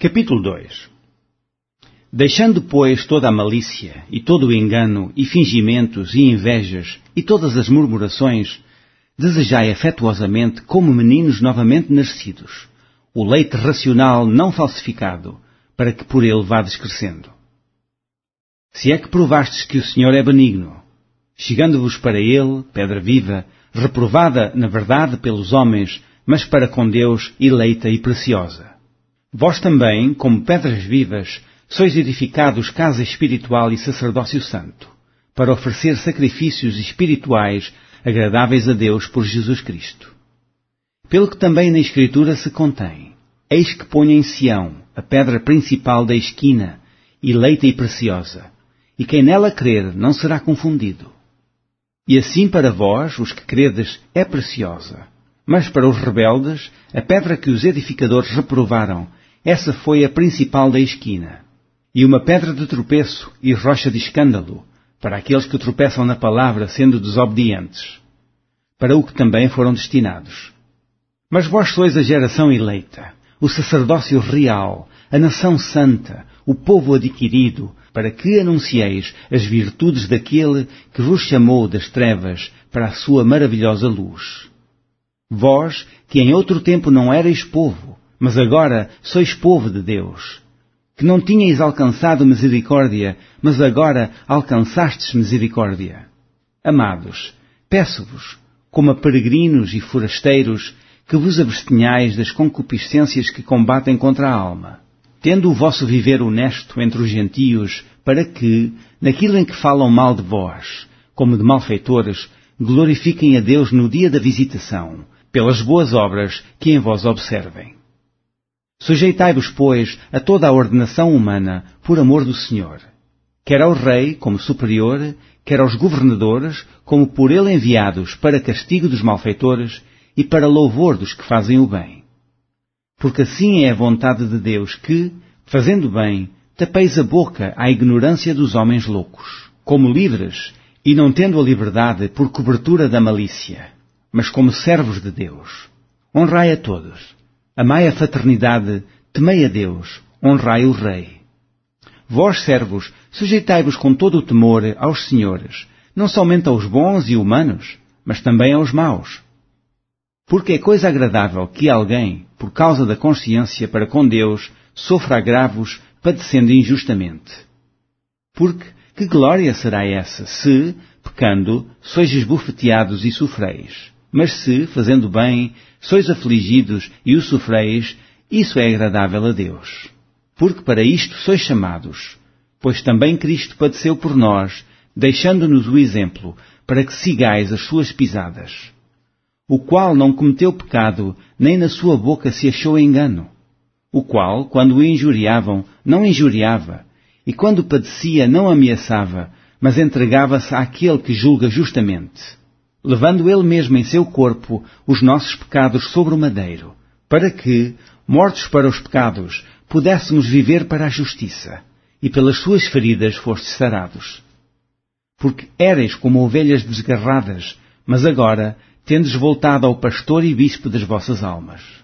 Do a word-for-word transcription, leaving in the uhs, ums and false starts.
Capítulo dois. Deixando, pois, toda a malícia, e todo o engano, e fingimentos, e invejas, e todas as murmurações, desejai afetuosamente, como meninos novamente nascidos, o leite racional não falsificado, para que por ele vades crescendo. Se é que provastes que o Senhor é benigno, chegando-vos para ele, pedra viva, reprovada, na verdade, pelos homens, mas para com Deus eleita e preciosa. Vós também, como pedras vivas, sois edificados casa espiritual e sacerdócio santo, para oferecer sacrifícios espirituais agradáveis a Deus por Jesus Cristo. Pelo que também na Escritura se contém: Eis que ponho em Sião a pedra principal da esquina, eleita e preciosa, e quem nela crer não será confundido. E assim para vós, os que credes, é preciosa. Mas para os rebeldes, a pedra que os edificadores reprovaram, essa foi a principal da esquina, e uma pedra de tropeço e rocha de escândalo, para aqueles que tropeçam na palavra, sendo desobedientes, para o que também foram destinados. Mas vós sois a geração eleita, o sacerdócio real, a nação santa, o povo adquirido, para que anuncieis as virtudes daquele que vos chamou das trevas para a sua maravilhosa luz. Vós, que em outro tempo não erais povo, mas agora sois povo de Deus, que não tinhais alcançado misericórdia, mas agora alcançastes misericórdia. Amados, peço-vos, como a peregrinos e forasteiros, que vos abstenhais das concupiscências que combatem contra a alma, tendo o vosso viver honesto entre os gentios, para que, naquilo em que falam mal de vós, como de malfeitores, glorifiquem a Deus no dia da visitação, pelas boas obras que em vós observem. Sujeitai-vos, pois, a toda a ordenação humana, por amor do Senhor, quer ao rei, como superior, quer aos governadores, como por ele enviados para castigo dos malfeitores e para louvor dos que fazem o bem. Porque assim é a vontade de Deus que, fazendo bem, tapeis a boca à ignorância dos homens loucos, como livres, e não tendo a liberdade por cobertura da malícia, mas como servos de Deus. Honrai a todos. Amai a fraternidade, temei a Deus, honrai o Rei. Vós, servos, sujeitai-vos com todo o temor aos senhores, não somente aos bons e humanos, mas também aos maus. Porque é coisa agradável que alguém, por causa da consciência para com Deus, sofra agravos, padecendo injustamente. Porque que glória será essa, se, pecando, sois esbofeteados e sofreis? Mas se, fazendo bem, sois afligidos e o sofreis, isso é agradável a Deus. Porque para isto sois chamados, pois também Cristo padeceu por nós, deixando-nos o exemplo, para que sigais as suas pisadas. O qual não cometeu pecado, nem na sua boca se achou engano. O qual, quando o injuriavam, não injuriava, e quando padecia, não ameaçava, mas entregava-se àquele que julga justamente, levando ele mesmo em seu corpo os nossos pecados sobre o madeiro, para que, mortos para os pecados, pudéssemos viver para a justiça, e pelas suas feridas fostes sarados. Porque éreis como ovelhas desgarradas, mas agora tendes voltado ao pastor e bispo das vossas almas.